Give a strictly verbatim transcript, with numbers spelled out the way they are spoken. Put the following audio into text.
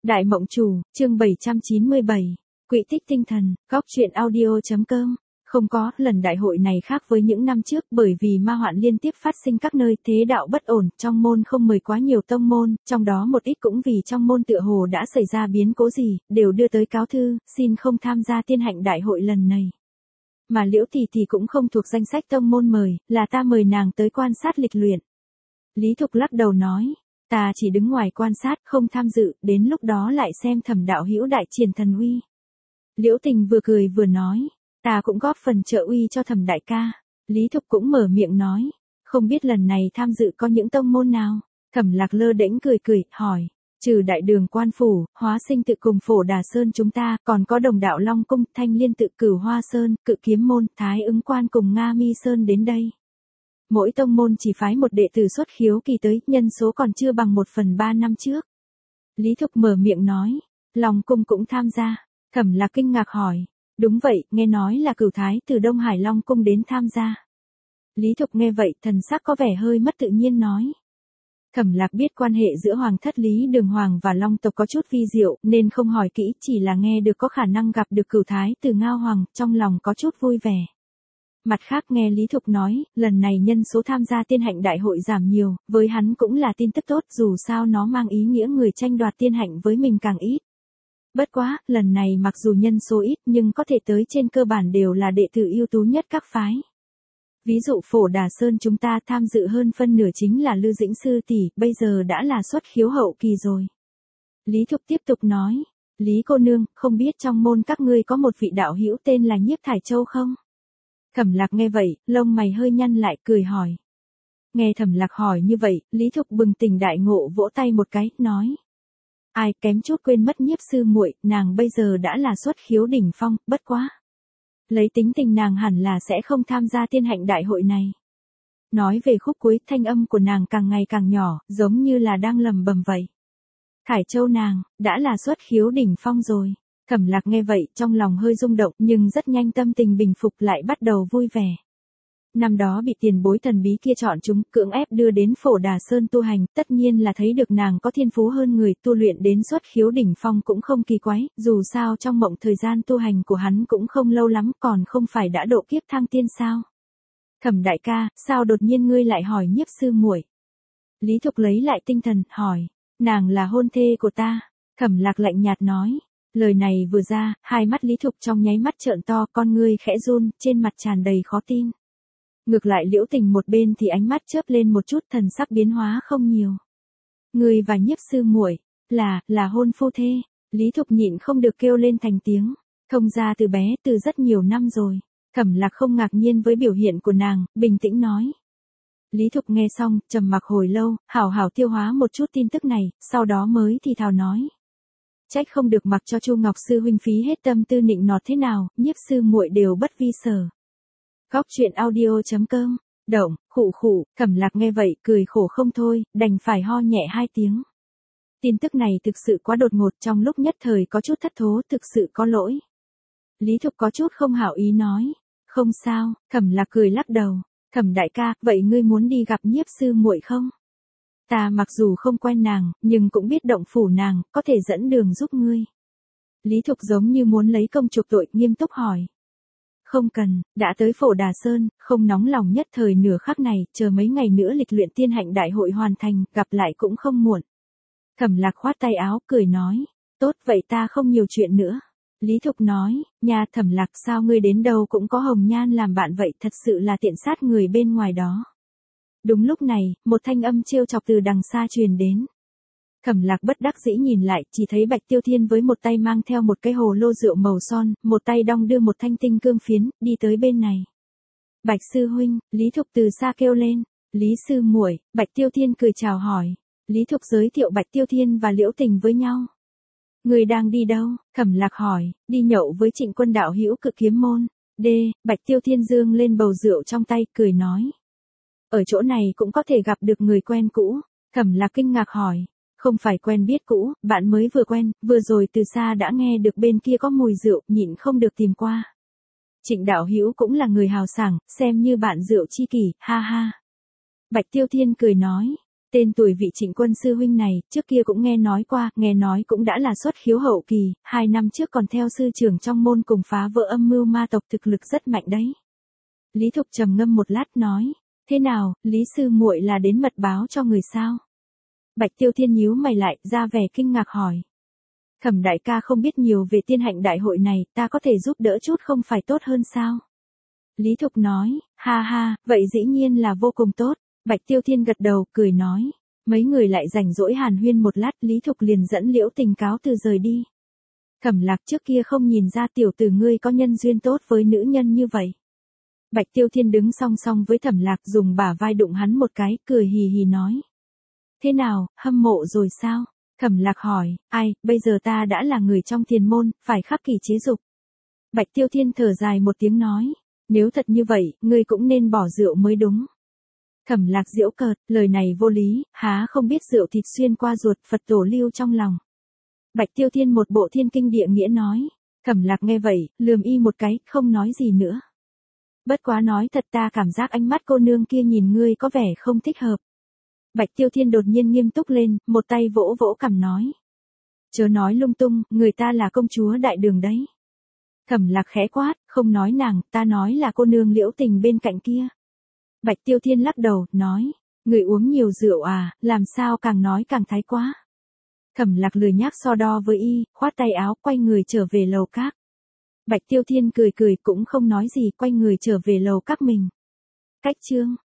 Đại Mộng Chủ, chương bảy trăm chín mươi bảy, Quỹ tích tinh thần, góc truyện audio.com. Không có, lần đại hội này khác với những năm trước bởi vì ma hoạn liên tiếp phát sinh các nơi, thế đạo bất ổn, trong môn không mời quá nhiều tông môn, trong đó một ít cũng vì trong môn tựa hồ đã xảy ra biến cố gì, đều đưa tới cáo thư, xin không tham gia tiên hạnh đại hội lần này. Mà Liễu Tỷ Tỷ cũng không thuộc danh sách tông môn mời, là ta mời nàng tới quan sát lịch luyện. Lý Thục lắc đầu nói, ta chỉ đứng ngoài quan sát, không tham dự, đến lúc đó lại xem Thẩm đạo hữu đại triển thần uy. Liễu Tình vừa cười vừa nói, ta cũng góp phần trợ uy cho Thẩm đại ca. Lý Thục cũng mở miệng nói, không biết lần này tham dự có những tông môn nào. Thẩm Lạc lơ đễnh cười cười, hỏi, trừ Đại Đường Quan Phủ, Hóa Sinh tự cùng Phổ Đà Sơn chúng ta, còn có Đồng Đạo Long Cung, Thanh Liên tự, Cửu Hoa Sơn, Cự Kiếm Môn, Thái Ứng Quan cùng Nga Mi Sơn đến đây. Mỗi tông môn chỉ phái một đệ tử xuất khiếu kỳ tới, nhân số còn chưa bằng một phần ba năm trước. Lý Thục mở miệng nói, Long Cung cũng tham gia. Thẩm Lạc kinh ngạc hỏi, đúng vậy, nghe nói là Cửu Thái từ Đông Hải Long Cung đến tham gia. Lý Thục nghe vậy, thần sắc có vẻ hơi mất tự nhiên nói. Thẩm Lạc biết quan hệ giữa Hoàng thất Lý Đường Hoàng và Long tộc có chút vi diệu, nên không hỏi kỹ, chỉ là nghe được có khả năng gặp được Cửu Thái từ Ngao Hoàng, trong lòng có chút vui vẻ. Mặt khác nghe Lý Thục nói, lần này nhân số tham gia tiên hạnh đại hội giảm nhiều, với hắn cũng là tin tức tốt, dù sao nó mang ý nghĩa người tranh đoạt tiên hạnh với mình càng ít. Bất quá, lần này mặc dù nhân số ít nhưng có thể tới trên cơ bản đều là đệ tử ưu tú nhất các phái. Ví dụ Phổ Đà Sơn chúng ta tham dự hơn phân nửa chính là Lư Dĩnh Sư tỷ, bây giờ đã là xuất khiếu hậu kỳ rồi. Lý Thục tiếp tục nói, Lý cô nương, không biết trong môn các ngươi có một vị đạo hữu tên là Nhiếp Thải Châu không? Thẩm Lạc nghe vậy, lông mày hơi nhăn lại, cười hỏi. Nghe Thẩm Lạc hỏi như vậy, Lý Thục bừng tỉnh đại ngộ, vỗ tay một cái, nói. Ai, kém chút quên mất Nhiếp sư muội, nàng bây giờ đã là xuất khiếu đỉnh phong, bất quá. Lấy tính tình nàng hẳn là sẽ không tham gia tiên hạnh đại hội này. Nói về khúc cuối, thanh âm của nàng càng ngày càng nhỏ, giống như là đang lầm bầm vậy. Thải Châu nàng, đã là xuất khiếu đỉnh phong rồi. Thẩm Lạc nghe vậy, trong lòng hơi rung động, nhưng rất nhanh tâm tình bình phục lại bắt đầu vui vẻ. Năm đó bị tiền bối thần bí kia chọn chúng, cưỡng ép đưa đến Phổ Đà Sơn tu hành, tất nhiên là thấy được nàng có thiên phú hơn người, tu luyện đến xuất khiếu đỉnh phong cũng không kỳ quái, dù sao trong mộng thời gian tu hành của hắn cũng không lâu lắm, còn không phải đã độ kiếp thăng tiên sao. Thẩm đại ca, sao đột nhiên ngươi lại hỏi Nhiếp sư muội? Lý Thục lấy lại tinh thần, hỏi, nàng là hôn thê của ta. Thẩm Lạc lạnh nhạt nói. Lời này vừa ra, hai mắt Lý Thục trong nháy mắt trợn to, con ngươi khẽ run, trên mặt tràn đầy khó tin. Ngược lại Liễu Tình một bên thì ánh mắt chớp lên một chút, thần sắc biến hóa không nhiều. Ngươi và Nhiếp sư muội là, là hôn phu thê. Lý Thục nhịn không được kêu lên thành tiếng. Thông ra từ bé, từ rất nhiều năm rồi. Thẩm Lạc không ngạc nhiên với biểu hiện của nàng, bình tĩnh nói. Lý Thục nghe xong, trầm mặc hồi lâu, hảo hảo tiêu hóa một chút tin tức này, sau đó mới thì thào nói. Trách không được mặc cho Chu Ngọc sư huynh phí hết tâm tư nịnh nọt thế nào, Nhiếp sư muội đều bất vi sở. Góc truyện audio.com. Động, khụ khụ, Thẩm Lạc nghe vậy, cười khổ không thôi, đành phải ho nhẹ hai tiếng. Tin tức này thực sự quá đột ngột, trong lúc nhất thời có chút thất thố, thực sự có lỗi. Lý Thục có chút không hảo ý nói, không sao. Thẩm Lạc cười lắc đầu, Thẩm đại ca, vậy ngươi muốn đi gặp Nhiếp sư muội không? Ta mặc dù không quen nàng, nhưng cũng biết động phủ nàng, có thể dẫn đường giúp ngươi. Lý Thục giống như muốn lấy công chuộc tội, nghiêm túc hỏi. Không cần, đã tới Phổ Đà Sơn, không nóng lòng nhất thời nửa khắc này, chờ mấy ngày nữa lịch luyện tiên hạnh đại hội hoàn thành, gặp lại cũng không muộn. Thẩm Lạc khoát tay áo, cười nói, tốt vậy ta không nhiều chuyện nữa. Lý Thục nói, nhà Thẩm Lạc sao ngươi đến đâu cũng có hồng nhan làm bạn vậy, thật sự là tiện sát người bên ngoài đó. Đúng lúc này, một thanh âm trêu chọc từ đằng xa truyền đến. Thẩm Lạc bất đắc dĩ nhìn lại, chỉ thấy Bạch Tiêu Thiên với một tay mang theo một cái hồ lô rượu màu son, một tay đong đưa một thanh tinh cương phiến, đi tới bên này. Bạch sư huynh, Lý Thục từ xa kêu lên. Lý sư muội, Bạch Tiêu Thiên cười chào hỏi. Lý Thục giới thiệu Bạch Tiêu Thiên và Liễu Tình với nhau. Người đang đi đâu? Thẩm Lạc hỏi. Đi nhậu với Trịnh Quân đạo hữu Cự Kiếm Môn. D. Bạch Tiêu Thiên dương lên bầu rượu trong tay, cười nói. Ở chỗ này cũng có thể gặp được người quen cũ. Thẩm Lạc kinh ngạc hỏi. Không phải quen biết cũ, bạn mới vừa quen, vừa rồi từ xa đã nghe được bên kia có mùi rượu, nhịn không được tìm qua. Trịnh đạo hữu cũng là người hào sảng, xem như bạn rượu chi kỷ, ha ha. Bạch Tiêu Thiên cười nói. Tên tuổi vị Trịnh Quân sư huynh này, trước kia cũng nghe nói qua, nghe nói cũng đã là xuất khiếu hậu kỳ, hai năm trước còn theo sư trưởng trong môn cùng phá vỡ âm mưu ma tộc, thực lực rất mạnh đấy. Lý Thục trầm ngâm một lát nói, thế nào, Lý sư muội là đến mật báo cho người sao? Bạch Tiêu Thiên nhíu mày lại, ra vẻ kinh ngạc hỏi. Thẩm đại ca không biết nhiều về tiên hạnh đại hội này, ta có thể giúp đỡ chút không phải tốt hơn sao? Lý Thục nói, ha ha, vậy dĩ nhiên là vô cùng tốt. Bạch Tiêu Thiên gật đầu, cười nói. Mấy người lại rảnh rỗi hàn huyên một lát, Lý Thục liền dẫn Liễu Tình cáo từ rời đi. Thẩm Lạc trước kia không nhìn ra tiểu tử ngươi có nhân duyên tốt với nữ nhân như vậy. Bạch Tiêu Thiên đứng song song với Thẩm Lạc, dùng bả vai đụng hắn một cái, cười hì hì nói. Thế nào, hâm mộ rồi sao? Thẩm Lạc hỏi, ai, bây giờ ta đã là người trong thiền môn, phải khắc kỷ chế dục. Bạch Tiêu Thiên thở dài một tiếng nói, nếu thật như vậy, ngươi cũng nên bỏ rượu mới đúng. Thẩm Lạc giễu cợt, lời này vô lý, há không biết rượu thịt xuyên qua ruột, Phật tổ lưu trong lòng. Bạch Tiêu Thiên một bộ thiên kinh địa nghĩa nói. Thẩm Lạc nghe vậy, lườm y một cái, không nói gì nữa. Bất quá nói thật, ta cảm giác ánh mắt cô nương kia nhìn ngươi có vẻ không thích hợp. Bạch Tiêu Thiên đột nhiên nghiêm túc lên, một tay vỗ vỗ cằm nói. Chớ nói lung tung, người ta là công chúa đại đường đấy. Thẩm Lạc khẽ quát, không nói nàng, ta nói là cô nương Liễu Tình bên cạnh kia. Bạch Tiêu Thiên lắc đầu, nói, người uống nhiều rượu à, làm sao càng nói càng thái quá. Thẩm Lạc lười nhác so đo với y, khoát tay áo, quay người trở về lầu các. Bạch Tiêu Thiên cười cười cũng không nói gì, quay người trở về lầu các mình. Cách chương